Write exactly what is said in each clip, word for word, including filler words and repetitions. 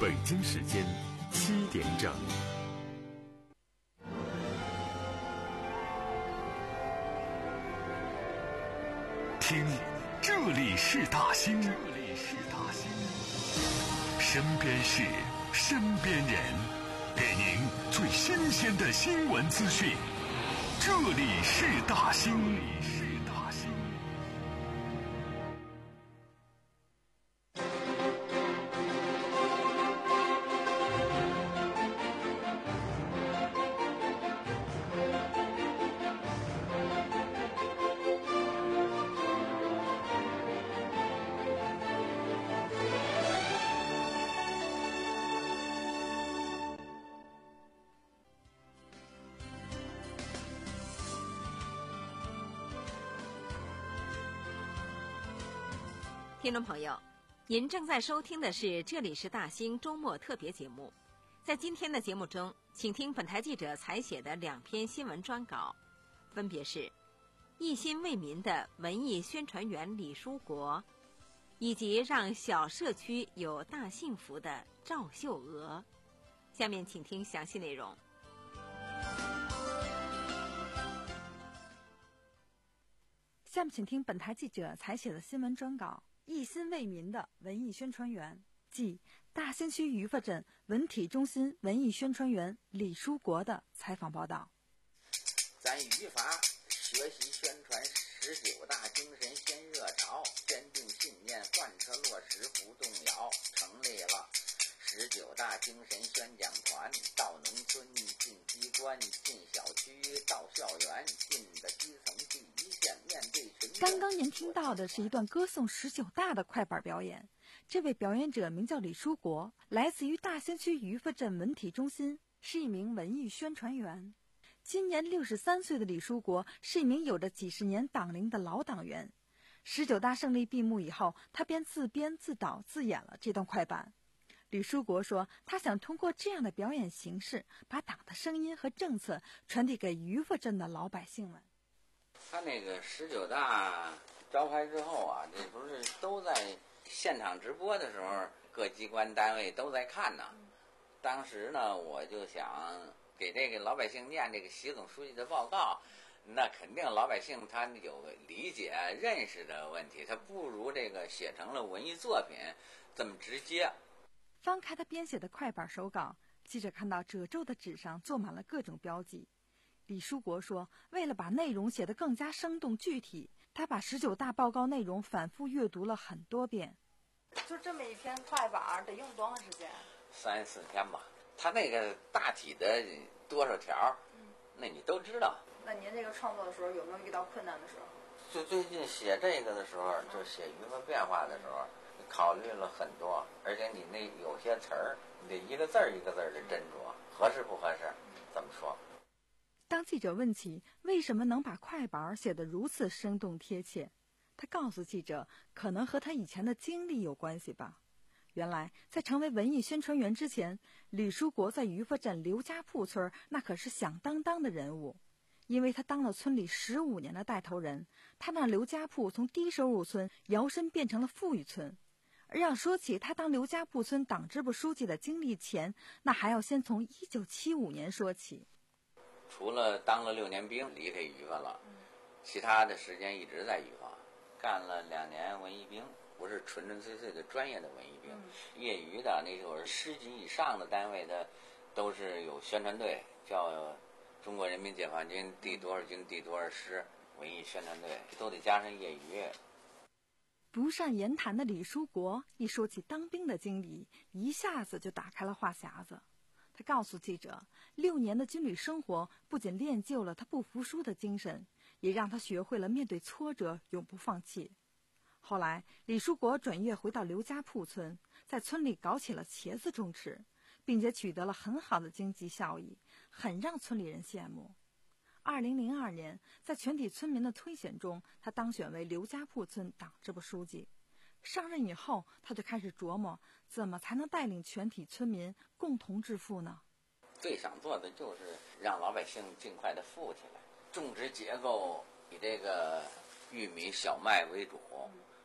北京时间七点整。听，这里是大兴，这里是大兴，身边事，身边人，给您最新鲜的新闻资讯。这里是大兴，这里是大兴。 听众朋友，您正在收听的是这里是大兴周末特别节目。在今天的节目中，请听本台记者采写的两篇新闻专稿，分别是一心为民的文艺宣传员李书国，以及让小社区有大幸福的赵秀娥。下面请听详细内容。 下面请听本台记者采写的新闻专稿，一心为民的文艺宣传员，即大兴区于发镇文体中心文艺宣传员李书国的采访报道。 咱语法学习宣传十九大精神先热潮，坚定信念贯彻落实不动摇，成立了十九大精神宣讲团，到农村进机关进小区到校园，进的基层第一线，面对群众。 刚刚您听到的是一段歌颂十九大的快板表演，这位表演者名叫李书国，来自于大兴区于发镇文体中心，是一名文艺宣传员。今年六十三岁的李书国是一名有着几十年党龄的老党员。十九大胜利闭幕以后，他便自编自导自演了这段快板。李书国说，他想通过这样的表演形式，把党的声音和政策传递给于发镇的老百姓们。 他那个十九大召开之后啊，这不是都在现场直播的时候，各机关单位都在看呢。当时呢，我就想给这个老百姓念这个习总书记的报告，那肯定老百姓他有理解认识的问题，他不如这个写成了文艺作品这么直接。 翻开他编写的快板手稿，记者看到褶皱的纸上做满了各种标记。李书国说，为了把内容写得更加生动具体，他把十九大报告内容反复阅读了很多遍。 就这么一篇快板得用多长时间？ 三四天吧。他那个大体的多少条，嗯，那你都知道。 那您这个创作的时候有没有遇到困难的时候？ 就最近写这个的时候，就写语法变化的时候，考虑了很多，而且你那有些词儿，你得一个字儿一个字儿的斟酌，合适不合适，怎么说？ 当记者问起为什么能把快板写得如此生动贴切，他告诉记者，可能和他以前的经历有关系吧。原来在成为文艺宣传员之前，李书国在于发镇刘家铺村那可是响当当的人物，因为他当了村里十五年的带头人，他让刘家铺从低收入村摇身变成了富裕村。而要说起他当刘家铺村党支部书记的经历前，那还要先从一九七五年说起。 除了当了六年兵离开于发了，其他的时间一直在于发，干了两年文艺兵，不是纯纯粹粹的专业的文艺兵，嗯、业余的那会儿师级以上的单位的都是有宣传队，叫中国人民解放军第多少军第多少师文艺宣传队，都得加上业余。 不善言谈的李书国一说起当兵的经历，一下子就打开了话匣子。他告诉记者，六年的军旅生活不仅练就了他不服输的精神，也让他学会了面对挫折永不放弃。后来李书国转业回到刘家铺村，在村里搞起了茄子种植，并且取得了很好的经济效益，很让村里人羡慕。二零零二年，在全体村民的推选中，他当选为刘家铺村党支部书记。上任以后，他就开始琢磨怎么才能带领全体村民共同致富呢？ 最想做的就是让老百姓尽快的富起来。种植结构以这个玉米、小麦为主，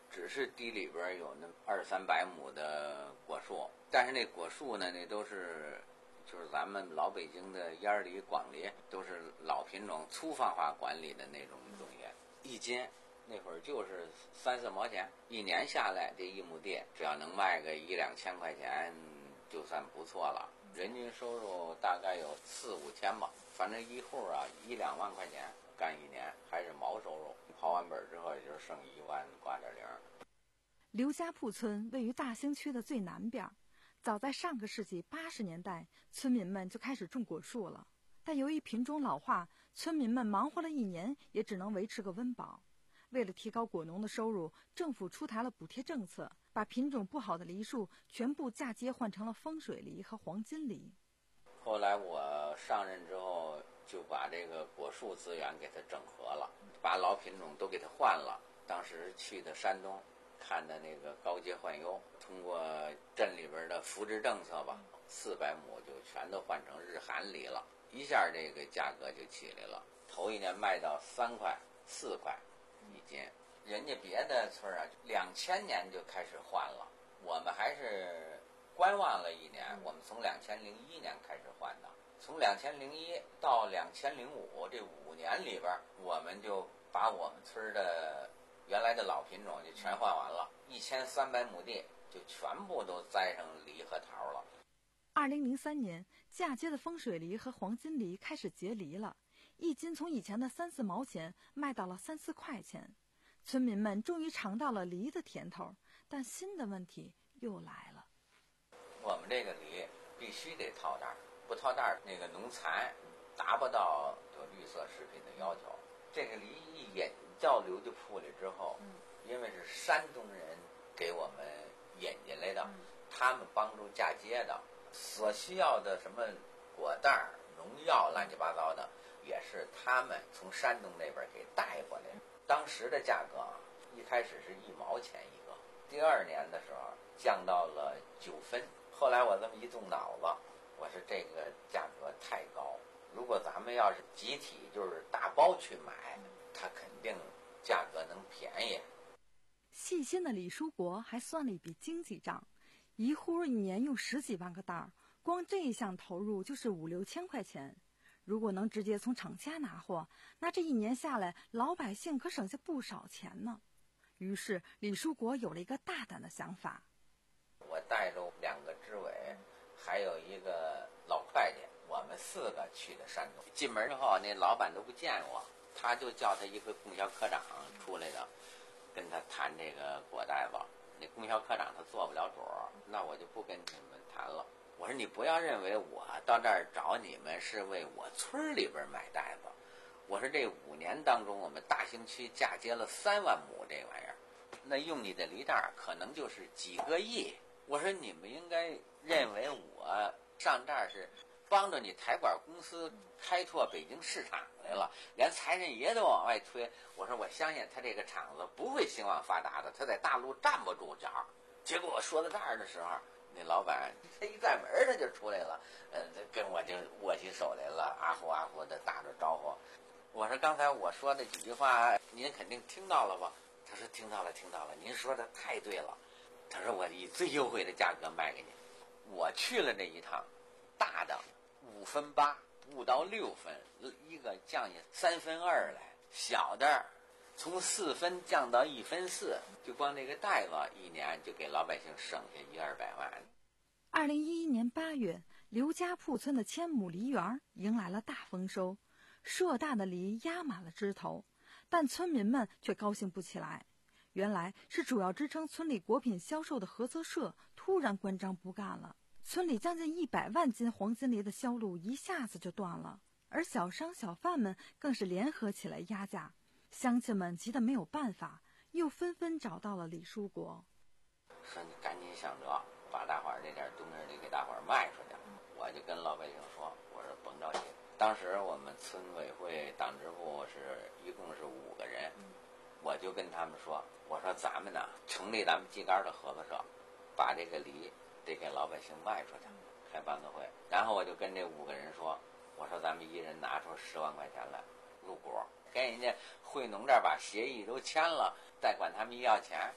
只是地里边有那二三百亩的果树，但是那果树呢，那都是就是咱们老北京的烟梨、广梨，都是老品种粗放化管理的那种东西，一斤那会儿就是三四毛钱，一年下来这一亩地只要能卖个一两千块钱，就算不错了。人均收入大概有四五千吧，反正一户啊一两万块钱干一年，还是毛收入。刨完本之后也就剩一万挂点零。 刘家铺村位于大兴区的最南边，早在上个世纪八十年代，村民们就开始种果树了。但由于品种老化，村民们忙活了一年，也只能维持个温饱。为了提高果农的收入，政府出台了补贴政策，把品种不好的梨树全部嫁接换成了风水梨和黄金梨。 后来我上任之后，就把这个果树资源给它整合了，把老品种都给它换了。当时去的山东，看的那个高阶换优，通过镇里边的扶植政策吧，四百亩就全都换成日韩梨了，一下这个价格就起来了。头一年卖到三块、四块一斤，人家别的村啊，两千年就开始换了，我们还是观望了一年。我们从两千零一年开始换的，从两千零一到两千零五这五年里边，我们就把我们村的原来的老品种就全换完了，一千三百亩地就全部都栽上梨和桃了。 二零零三年，嫁接的风水梨和黄金梨开始结梨了，一斤从以前的三四毛钱卖到了三四块钱。村民们终于尝到了梨的甜头，但新的问题又来了。 我们这个梨必须得套袋，不套袋那个农残达不到有绿色食品的要求。这个梨一引到刘家铺里之后，因为是山东人给我们引进来的，他们帮助嫁接的，所需要的什么果袋、农药乱七八糟的，也是他们从山东那边给带过来的。当时的价格一开始是一毛钱一个，第二年的时候降到了九分。后来我这么一动脑子，我说这个价格太高，如果咱们要是集体就是大包去买，它肯定价格能便宜。 细心的李书国还算了一笔经济账，一户一年用十几万个袋儿，光这一项投入就是五六千块钱。如果能直接从厂家拿货，那这一年下来，老百姓可省下不少钱呢。于是李书国有了一个大胆的想法。 我带着两个支委，还有一个老会计，我们四个去的山东。进门之后，那老板都不见我，他就叫他一个供销科长出来的，跟他谈这个果袋子。那供销科长他做不了主，那我就不跟你们谈了。我说你不要认为我到这儿找你们是为我村里边买袋子。我说这五年当中，我们大兴区嫁接了三万亩这玩意儿，那用你的梨袋可能就是几个亿。我说你们应该认为我上这儿是帮着你台管公司开拓北京市场来了，连财神爷都往外推。我说我相信他这个厂子不会兴旺发达的，他在大陆站不住脚。结果我说到这儿的时候，那老板他一转门他就出来了，呃，跟我就握起手来了，啊呼啊呼的打着招呼。我说刚才我说的几句话您肯定听到了吧？他说听到了听到了，您说的太对了。他说我以最优惠的价格卖给你。我去了这一趟，大的五分八，五到六分，一个降下三分二来，小的从四分降到一分四，就光这个袋子一年就给老百姓省下一二百万。 二零一一年八月，刘家铺村的千亩梨园迎来了大丰收，硕大的梨压满了枝头，但村民们却高兴不起来。原来是主要支撑村里果品销售的合作社突然关张不干了，村里将近一百万斤黄金梨的销路一下子就断了，而小商小贩们更是联合起来压价。乡亲们急得没有办法，又纷纷找到了李书国， 说你赶紧想着把大伙儿这点冬日梨给大伙儿卖出去。我就跟老百姓说，我说甭着急。当时我们村委会党支部是一共是五个人，我就跟他们说，我说咱们呢成立咱们秸秆的合作社，把这个梨得给老百姓卖出去，开班子会。然后我就跟这五个人说，我说咱们一人拿出十万块钱来入股，跟人家惠农这儿把协议都签了，再管他们要钱，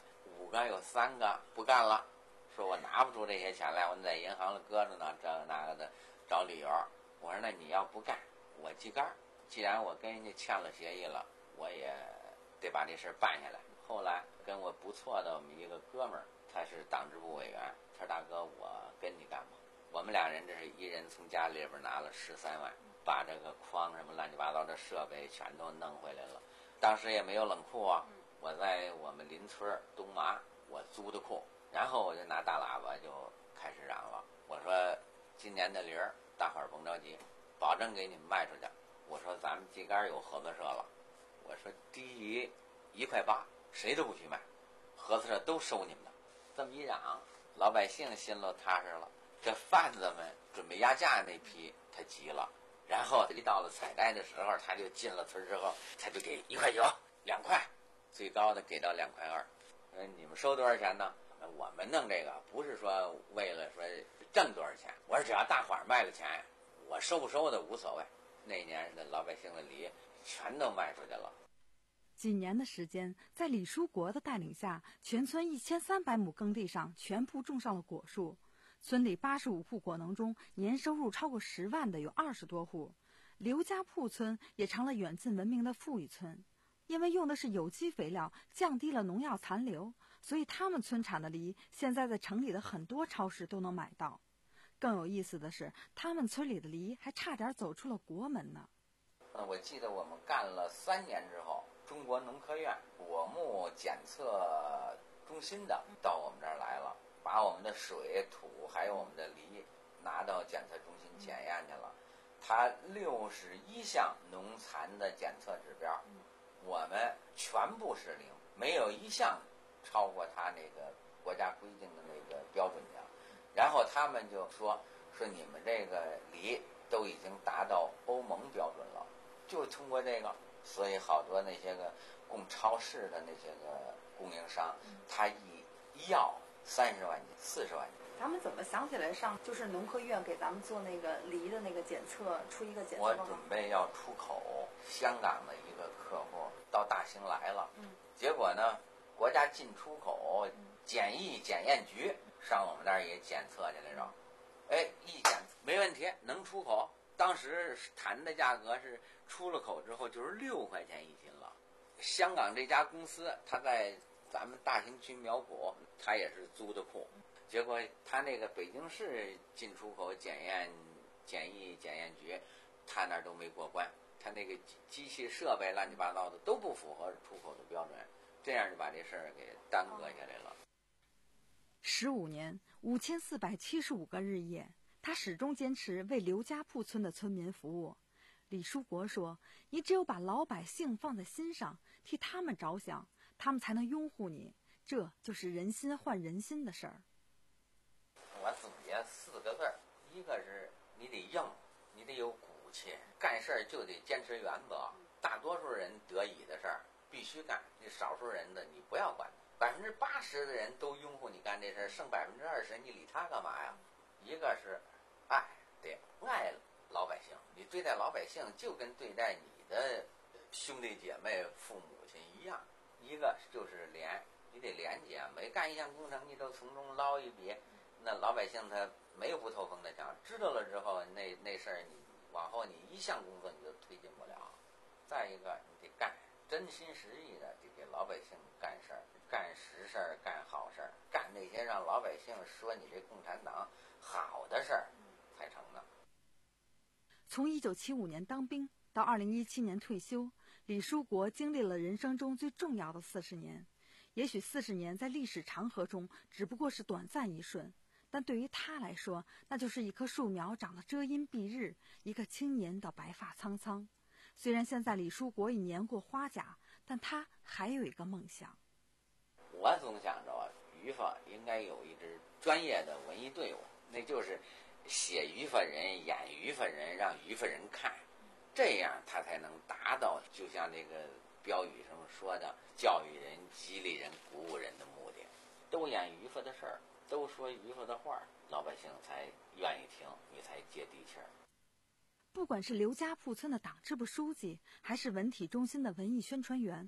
五个有三个不干了，说我拿不出这些钱来，我在银行里搁着呢，这个那个的找理由。我说那你要不干，我记杆。既然我跟人家签了协议了，我也得把这事办下来。后来跟我不错的我们一个哥们儿，他是党支部委员，他说大哥，我跟你干吧。我们俩人这是一人从家里边拿了十三万，把这个筐什么乱七八糟的设备全都弄回来了。当时也没有冷库啊，我在我们邻村东麻我租的库，然后我就拿大喇叭就开始嚷了。我说今年的梨儿大伙儿甭着急，保证给你们卖出去。我说咱们秸秆有合作社了，我说低于一块八谁都不许卖，合作社都收你们的。这么一嚷，老百姓心里踏实了。这贩子们准备压价那批他急了，然后一到了采摘的时候，他就进了村之后，他就给一块九两块，最高的给到两块二。呃，你们收多少钱呢？我们弄这个不是说为了说挣多少钱，我说只要大伙儿卖了钱，我收不收的无所谓。那年的老百姓的梨全都卖出去了。 几年的时间，在李书国的带领下，全村一千三百亩耕地上全部种上了果树。村里八十五户果农中，年收入超过十万的有二十多户。刘家铺村也成了远近闻名的富裕村，因为用的是有机肥料，降低了农药残留，所以他们村产的梨现在在城里的很多超市都能买到。更有意思的是，他们村里的梨还差点走出了国门呢。 呃，我记得我们干了三年之后，中国农科院果木检测中心的到我们这儿来了，把我们的水土还有我们的梨拿到检测中心检验去了。它六十一项农残的检测指标，我们全部是零，没有一项超过它那个国家规定的那个标准的。然后他们就说说你们这个梨都已经达到欧盟标准了，就通过这个，所以好多那些个供超市的那些个供应商，他一一要三十万斤、四十万斤。 他们怎么想起来上就是农科院给咱们做那个梨的那个检测，出一个检测报告？ 我准备要出口，香港的一个客户到大兴来了，嗯，结果呢，国家进出口检疫检验局上我们那儿也检测去来着，哎，一检没问题，能出口。当时谈的价格是出了口之后就是六块钱一斤了。香港这家公司，他在咱们大兴区苗圃，他也是租的库。结果他那个北京市进出口检验检疫检验局，他那儿都没过关，他那个机器设备乱七八糟的都不符合出口的标准，这样就把这事儿给耽搁下来了。 十五年，五千四百七十五个日夜，他始终坚持为刘家铺村的村民服务。李书国说：“你只有把老百姓放在心上，替他们着想，他们才能拥护你。这就是人心换人心的事儿。” 我总结四个字儿，一个是你得硬，你得有骨气，干事儿就得坚持原则。大多数人得以的事儿必须干，这少数人的你不要管。百分之八十的人都拥护你干这事儿，剩百分之二十你理他干嘛呀？一个是爱，得爱老百姓，你对待老百姓就跟对待你的兄弟姐妹、父母亲一样。一个就是廉，你得廉洁，每干一项工程你都从中捞一笔。那老百姓他没无头风的墙，知道了之后，那那事儿你往后你一项工作你都推进不了。再一个，你得干，真心实意的得给老百姓干事儿，干实事儿，干好事儿，干那些让老百姓说你这共产党好的事儿才成呢。 从一九七五年当兵到二零一七年退休，李书国经历了人生中最重要的四十年。也许四十年在历史长河中只不过是短暂一瞬，但对于他来说，那就是一棵树苗长得遮阴蔽日，一个青年到白发苍苍。虽然现在李书国已年过花甲，但他还有一个梦想。 我总想着啊，于法应该有一支专业的文艺队伍，那就是写于法人、演于法人，让于法人看，这样他才能达到就像那个标语上说的，教育人、激励人、鼓舞人的目的。都演于法的事儿，都说于法的话，老百姓才愿意听，你才接地气儿。 不管是刘家铺村的党支部书记，还是文体中心的文艺宣传员，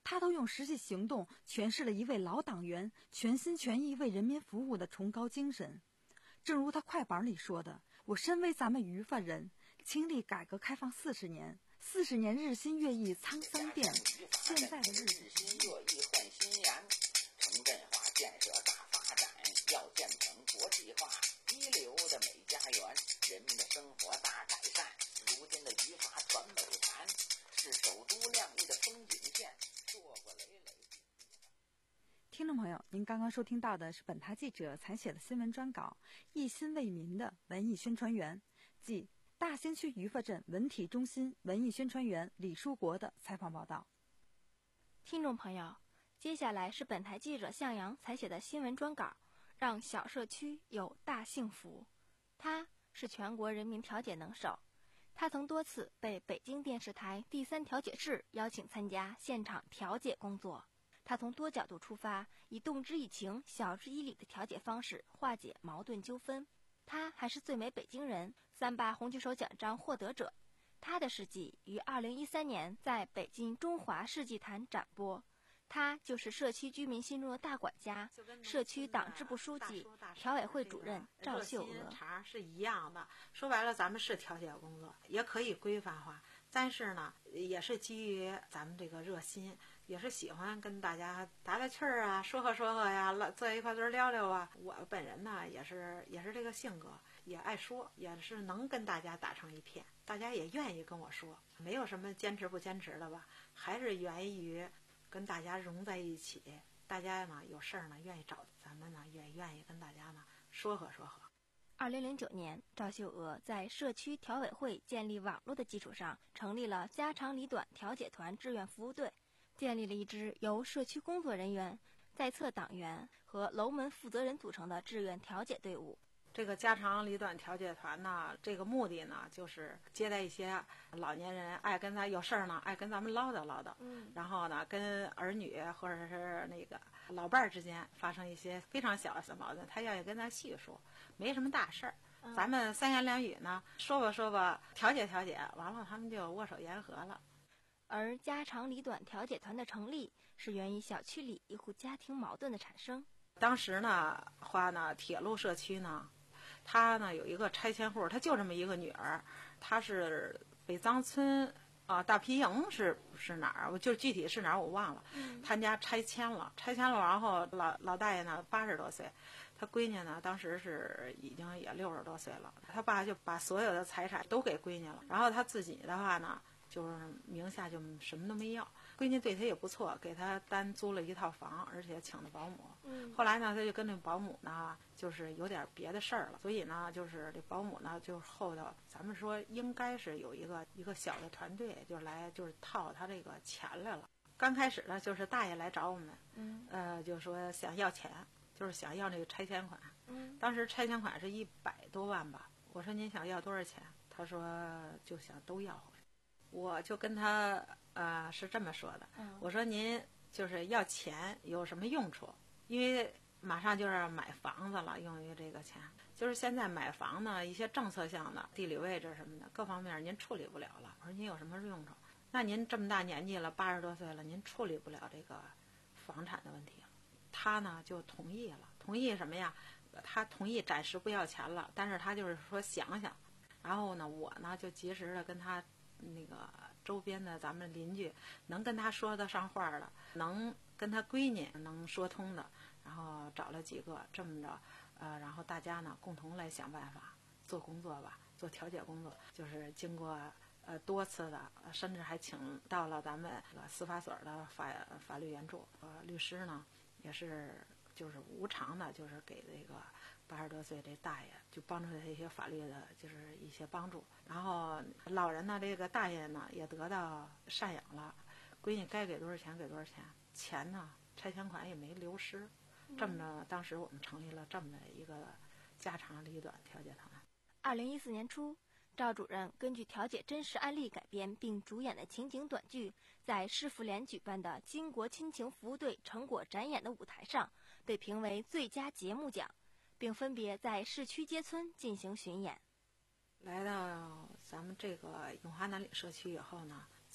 他都用实际行动诠释了一位老党员全心全意为人民服务的崇高精神。正如他快板里说的，我身为咱们于发人，经历改革开放四十年，四十年日新月异沧桑变，现在的日子日新月异换新颜，城镇化建设大发展，要建成国际化一流的美家园，人民的生活大改善。如今的于发传美谈，是首都亮丽的风景线，做过累累。 听众朋友，您刚刚收听到的是本台记者采写的新闻专稿《一心为民的文艺宣传员》，即大兴区于发镇文体中心文艺宣传员李书国的采访报道。 听众朋友，接下来是本台记者向阳采写的新闻专稿，让小社区有大幸福。他是全国人民调解能手，他曾多次被北京电视台第三调解室邀请参加现场调解工作。他从多角度出发，以动之以情、晓之以理的调解方式化解矛盾纠纷。他还是最美北京人三八红旗手奖章获得者。他的事迹于二零一三年在北京中华世纪坛展播。他就是社区居民心中的大管家，社区党支部书记、调委会主任赵秀娥。 茬是一样的，说白了，咱们是调解工作，也可以规范化，但是呢，也是基于咱们这个热心。也是喜欢跟大家打打趣儿啊，说和说和呀，坐一块堆聊聊啊。我本人呢，也是也是这个性格，也爱说，也是能跟大家打成一片，大家也愿意跟我说，没有什么坚持不坚持的吧，还是源于跟大家融在一起。大家呢有事儿呢愿意找咱们呢，也愿意跟大家呢说和说和。 二零零九年，赵秀娥在社区调委会建立网络的基础上，成立了家长里短调解团志愿服务队。建立了一支由社区工作人员、在册党员和楼门负责人组成的志愿调解队伍。 这个家长里短调解团呢，这个目的呢，就是接待一些老年人，爱跟咱有事儿呢，爱跟咱们唠叨唠叨。嗯。然后呢，跟儿女或者是那个老伴儿之间发生一些非常小的矛盾，他愿意跟咱细说，没什么大事儿。嗯。咱们三言两语呢，说吧说吧，调解调解，完了他们就握手言和了。 而家长里短调解团的成立是源于小区里一户家庭矛盾的产生。 当时呢，话呢，铁路社区呢，他呢有一个拆迁户，他就这么一个女儿，他是北藏村啊、呃、大皮营是是哪儿？我就具体是哪儿我忘了。嗯、他家拆迁了，拆迁了，然后老老大爷呢八十多岁，他闺女呢当时是已经也六十多岁了，他爸就把所有的财产都给闺女了，然后他自己的话呢，就是名下就什么都没要，闺女对他也不错，给他单租了一套房，而且请了保姆。嗯。后来呢，他就跟那保姆呢，就是有点别的事儿了，所以呢，就是这保姆呢，就后头咱们说应该是有一个一个小的团队，就来就是套他这个钱来了。刚开始呢，就是大爷来找我们，嗯，呃，就说想要钱，就是想要那个拆迁款。嗯。当时拆迁款是一百多万吧，我说您想要多少钱？他说就想都要回来。我就跟他呃是这么说的，我说您就是要钱有什么用处？因为马上就是买房子了，用于这个钱，就是现在买房呢，一些政策项的地理位置什么的各方面您处理不了了。我说您有什么用处？那您这么大年纪了，八十多岁了，您处理不了这个房产的问题了。他呢就同意了，同意什么呀？他同意暂时不要钱了，但是他就是说想想。然后呢，我呢就及时的跟他那个周边的咱们邻居能跟他说得上话的，能跟他闺女能说通的，然后找了几个这么着，呃，然后大家呢共同来想办法做工作吧，做调解工作，就是经过呃多次的，甚至还请到了咱们司法所的法法律援助，呃，律师呢也是就是无偿的，就是给这个八十多岁这大爷就帮助他一些法律的，就是一些帮助。然后老人呢，这个大爷呢也得到赡养了，闺女该给多少钱给多少钱，钱呢拆迁款也没流失。这么着，当时我们成立了这么的一个家长里短调解团。 二零一四年初，赵主任根据调解真实案例改编并主演的情景短剧，在市妇联举办的巾帼亲情服务队成果展演的舞台上，被评为最佳节目奖，并分别在市区街村进行巡演。 来到咱们这个永华南里社区以后呢，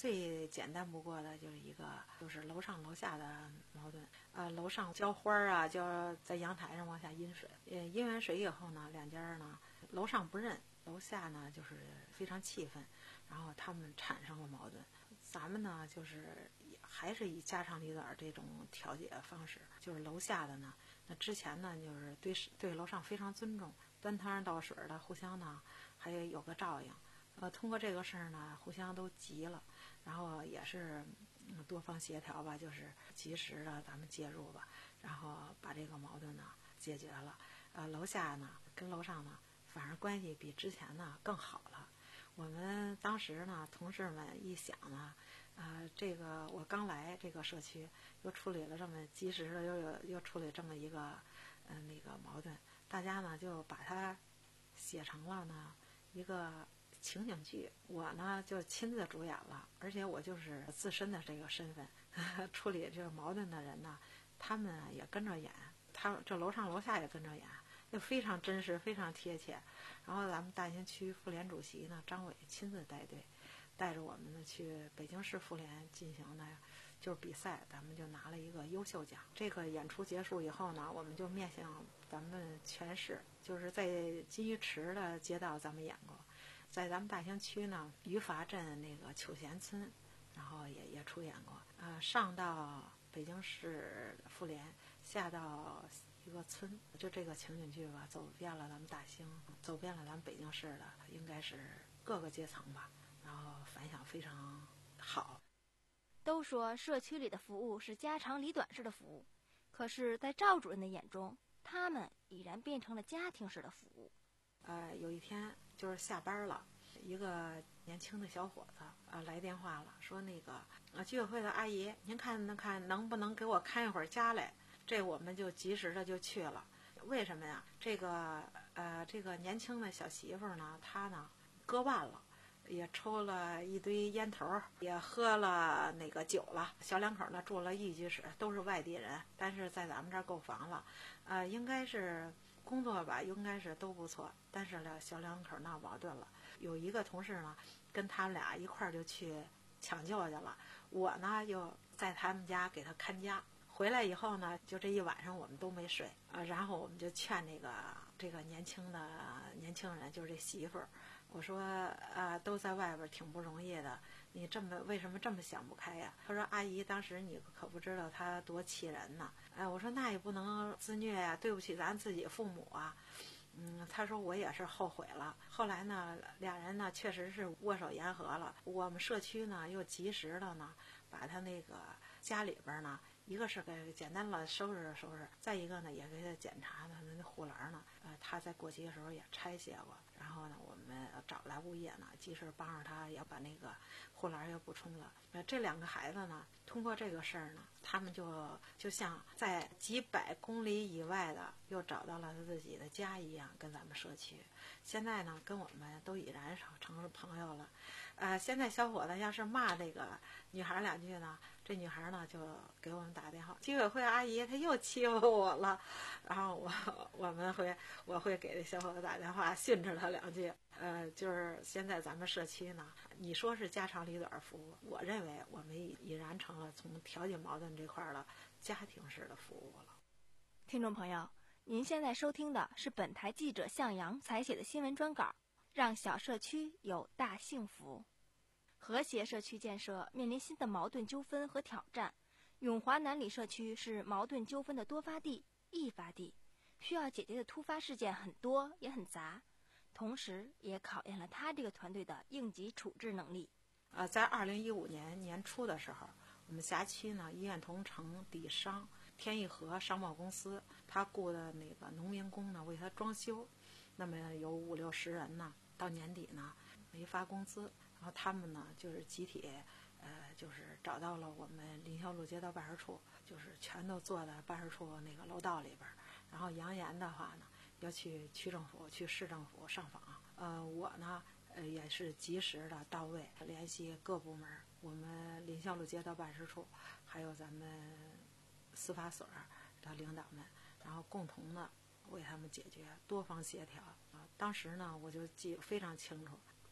最简单不过的就是一个，就是楼上楼下的矛盾。呃，楼上浇花啊，浇在阳台上往下阴水，呃，阴完水以后呢，两家呢，楼上不认，楼下呢就是非常气愤，然后他们产生了矛盾。咱们呢，就是还是以家长里短这种调解方式，就是楼下的呢，那之前呢，就是对对楼上非常尊重，端汤倒水的，互相呢还有有个照应。呃，通过这个事儿呢，互相都急了，然后也是、嗯、多方协调吧，就是及时的咱们介入吧，然后把这个矛盾呢解决了。呃，楼下呢跟楼上呢，反而关系比之前呢更好了。我们当时呢，同事们一想呢，呃，这个我刚来这个社区，又处理了这么及时的，又有又处理这么一个，嗯、呃，那个矛盾，大家呢就把它写成了呢一个情景剧。我呢就亲自主演了，而且我就是自身的这个身份，呵呵处理这个矛盾的人呢，他们也跟着演，他这楼上楼下也跟着演。就非常真实，非常贴切。然后咱们大兴区妇联主席呢，张伟亲自带队，带着我们呢去北京市妇联进行的就是比赛，咱们就拿了一个优秀奖。这个演出结束以后呢，我们就面向咱们全市，就是在金鱼池的街道咱们演过，在咱们大兴区呢余阀镇那个秋贤村，然后也也出演过。呃，上到北京市妇联，下到一个村，就这个情景剧吧，走遍了咱们大兴，走遍了咱们北京市的，应该是各个阶层吧，然后反响非常好。 都说社区里的服务是家长里短式的服务，可是在赵主任的眼中，他们已然变成了家庭式的服务。 呃，有一天就是下班了，一个年轻的小伙子啊、呃、来电话了，说那个呃居委会的阿姨，您看能看能不能给我看一会儿家来？这我们就及时的就去了。为什么呀？这个呃，这个年轻的小媳妇呢，她呢割腕了，也抽了一堆烟头，也喝了那个酒了。小两口呢住了一居室，都是外地人，但是在咱们这儿购房了，呃，应该是工作吧，应该是都不错。但是呢，小两口闹矛盾了，有一个同事呢跟他们俩一块儿就去抢救去了，我呢又在他们家给他看家。回来以后呢，就这一晚上我们都没睡啊、呃，然后我们就劝那个这个年轻的年轻人，就是这媳妇儿，我说啊、呃，都在外边挺不容易的，你这么为什么这么想不开呀？他说阿姨，当时你可不知道他多气人呢。哎，我说那也不能自虐呀，对不起咱自己父母啊。嗯，他说我也是后悔了。后来呢，俩人呢确实是握手言和了。我们社区呢又及时的呢，把他那个家里边呢。一个是给简单了收拾收拾，再一个呢也给他检查他的那护栏呢，呃，他在过期的时候也拆卸过，然后呢我们找来物业呢，及时帮着他也把那个护栏又补充了。呃，这两个孩子呢，通过这个事儿呢，他们就就像在几百公里以外的又找到了他自己的家一样，跟咱们社区。现在呢，跟我们都已然成了朋友了。呃，现在小伙子要是骂那个女孩两句呢，这女孩呢就给我们打电话，居委会阿姨她又欺负我了，然后我我们会我会给这小伙子打电话训斥他两句。呃，就是现在咱们社区呢，你说是家长里短服务，我认为我们已已然成了从调解矛盾这块的家庭式的服务了。 听众朋友，您现在收听的是本台记者向阳采写的新闻专稿，让小社区有大幸福。和谐社区建设面临新的矛盾纠纷和挑战。永华南里社区是矛盾纠纷的多发地、易发地，需要解决的突发事件很多也很杂，同时也考验了他这个团队的应急处置能力。 呃，在二零一五年年初的时候，我们辖区呢医院同城底商天益和商贸公司，他雇的那个农民工呢为他装修，那么有五六十人呢，到年底呢没发工资。然后他们呢，就是集体，呃，就是找到了我们林霄路街道办事处，就是全都坐在办事处那个楼道里边。然后扬言的话呢，要去区政府、去市政府上访。呃，我呢，呃，也是及时的到位，联系各部门，我们林霄路街道办事处，还有咱们司法所的领导们，然后共同的为他们解决，多方协调。啊、呃，当时呢，我就记非常清楚。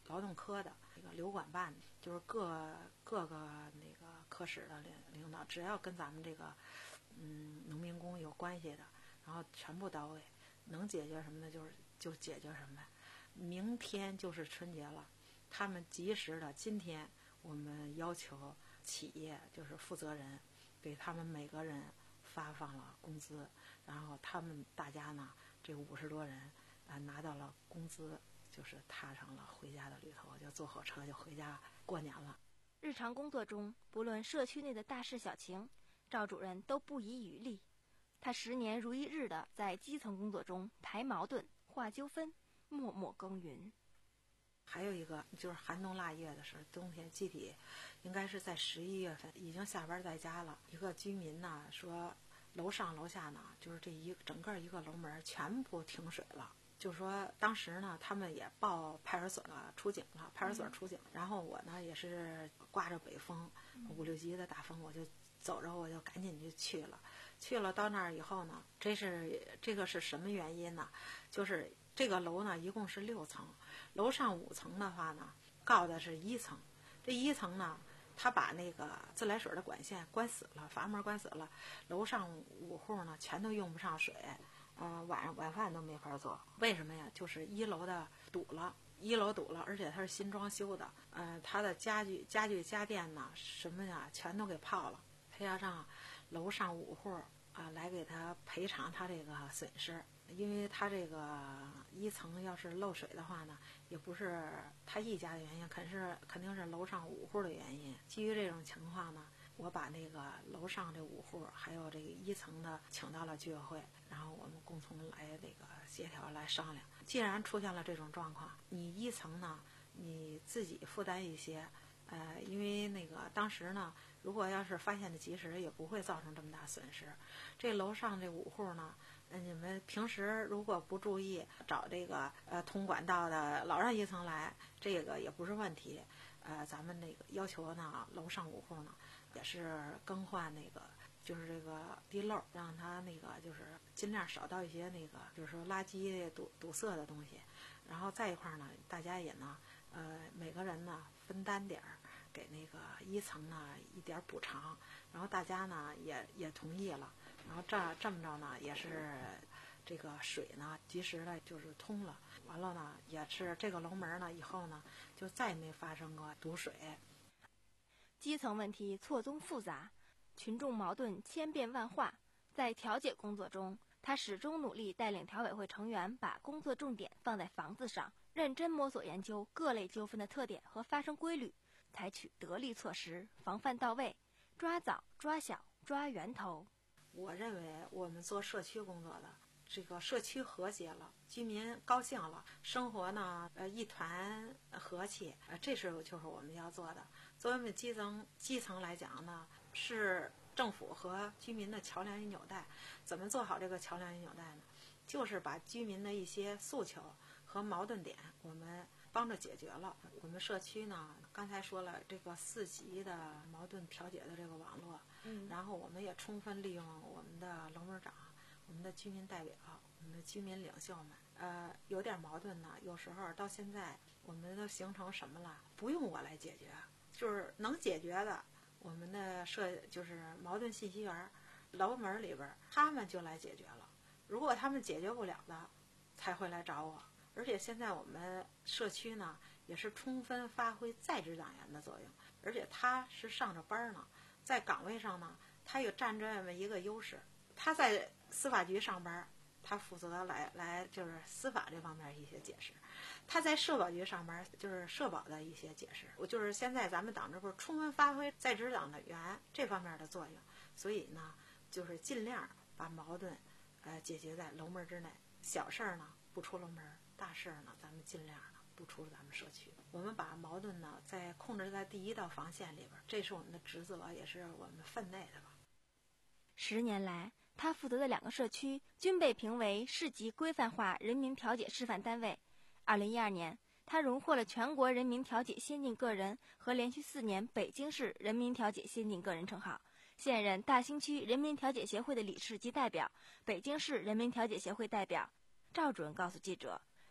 劳动科的这个流管办，就是各各个那个科室的领领导，只要跟咱们这个嗯农民工有关系的，然后全部到位，能解决什么的就是就解决什么。明天就是春节了，他们及时的，今天我们要求企业就是负责人给他们每个人发放了工资，然后他们大家呢这五十多人啊、呃、拿到了工资，就是踏上了回家的旅途，就坐火车就回家过年了。 日常工作中，不论社区内的大事小情，赵主任都不遗余力。他十年如一日地在基层工作中排矛盾、化纠纷，默默耕耘。 还有一个就是寒冬腊月的时候，冬天具体应该是在十一月份，已经下班在家了。一个居民呢说，楼上楼下呢，就是这一整个一个楼门全部停水了。就说当时呢，他们也报派出所了，出警了，派出所出警。嗯、然后我呢也是刮着北风，五六级的大风，我就走着我就赶紧就去了。去了到那儿以后呢，这是这个是什么原因呢？就是这个楼呢一共是六层，楼上五层的话呢，告的是一层。这一层呢，他把那个自来水的管线关死了，阀门关死了，楼上五户呢全都用不上水。呃，晚上晚饭都没法做，为什么呀？就是一楼的堵了，一楼堵了，而且它是新装修的，呃，它的家具、家具、家电呢，什么呀，全都给泡了。他要让楼上五户啊、呃、来给他赔偿他这个损失，因为他这个一层要是漏水的话呢，也不是他一家的原因，肯是肯定是楼上五户的原因。基于这种情况呢，我把那个楼上这五户还有这个一层的请到了居委会，然后我们共同来那个协调来商量。既然出现了这种状况，你一层呢你自己负担一些，呃，因为那个当时呢，如果要是发现的及时，也不会造成这么大损失。这楼上这五户呢，呃，你们平时如果不注意，找这个呃通管道的老让一层来，这个也不是问题。呃，咱们那个要求呢，楼上五户呢也是更换那个。就是这个地漏，让它那个就是尽量少到一些那个就是说垃圾堵堵塞的东西，然后再一块呢，大家也呢，呃，每个人呢分担点儿，给那个一层呢一点补偿，然后大家呢也也同意了，然后这这么着呢也是这个水呢及时的就是通了，完了呢也是这个楼门呢以后呢就再也没发生过堵水。 基层问题错综复杂。群众矛盾千变万化，在调解工作中，他始终努力带领调委会成员把工作重点放在房子上，认真摸索研究各类纠纷的特点和发生规律，采取得力措施，防范到位，抓早、抓小、抓源头。 我认为我们做社区工作的，这个社区和谐了，居民高兴了，生活呢呃一团和气，呃这是就是我们要做的。作为我们基层基层来讲呢，是政府和居民的桥梁与纽带。怎么做好这个桥梁与纽带呢？就是把居民的一些诉求和矛盾点，我们帮着解决了。我们社区呢，刚才说了这个四级的矛盾调解的这个网络，嗯，然后我们也充分利用我们的楼门长、我们的居民代表、我们的居民领袖们。呃，有点矛盾呢，有时候到现在我们都形成什么了？不用我来解决，就是能解决的。我们的社就是矛盾信息员楼门里边，他们就来解决了。如果他们解决不了的，才会来找我。而且现在我们社区呢，也是充分发挥在职党员的作用，而且他是上着班呢，在岗位上呢，他有占这么一个优势。他在司法局上班，他负责来来就是司法这方面一些解释；他在社保局上班，就是社保的一些解释。我就是现在咱们党这不是充分发挥在职党的员这方面的作用，所以呢，就是尽量把矛盾呃解决在楼门之内，小事儿呢不出楼门，大事儿呢咱们尽量呢不出咱们社区。我们把矛盾呢在控制在第一道防线里边，这是我们的职责，也是我们分内的吧。 十年来，他负责的两个社区均被评为市级规范化人民调解示范单位。二零一二年，他荣获了全国人民调解先进个人和连续四年北京市人民调解先进个人称号，现任大兴区人民调解协会的理事及代表，北京市人民调解协会代表。赵主任告诉记者，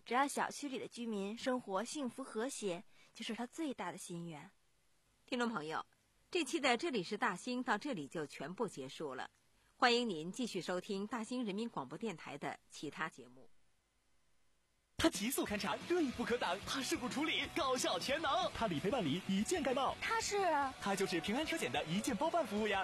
只要小区里的居民生活幸福和谐，就是他最大的心愿。 听众朋友，这期的这里是大兴到这里就全部结束了，欢迎您继续收听大兴人民广播电台的其他节目。 他极速勘查，锐不可挡；他事故处理，高效全能；他理赔办理，一键盖帽。 他是， 他就是平安车险的一键包办服务呀。